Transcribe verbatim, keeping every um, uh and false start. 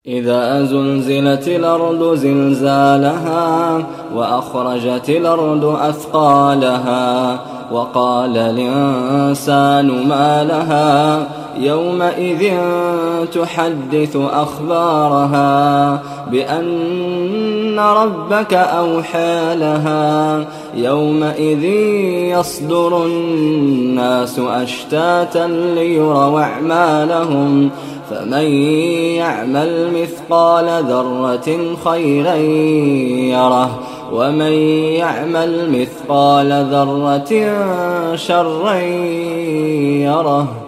إذا زلزلت الأرض زلزالها وأخرجت الأرض أثقالها وقال الإنسان ما لها يومئذ تحدث أخبارها بأن ربك أوحى لها يومئذ يصدر الناس أشتاتا ليروا أعمالهم فمن يعمل مثقال ذرة خيرا يره ومن يعمل مثقال ذرة شرا يره.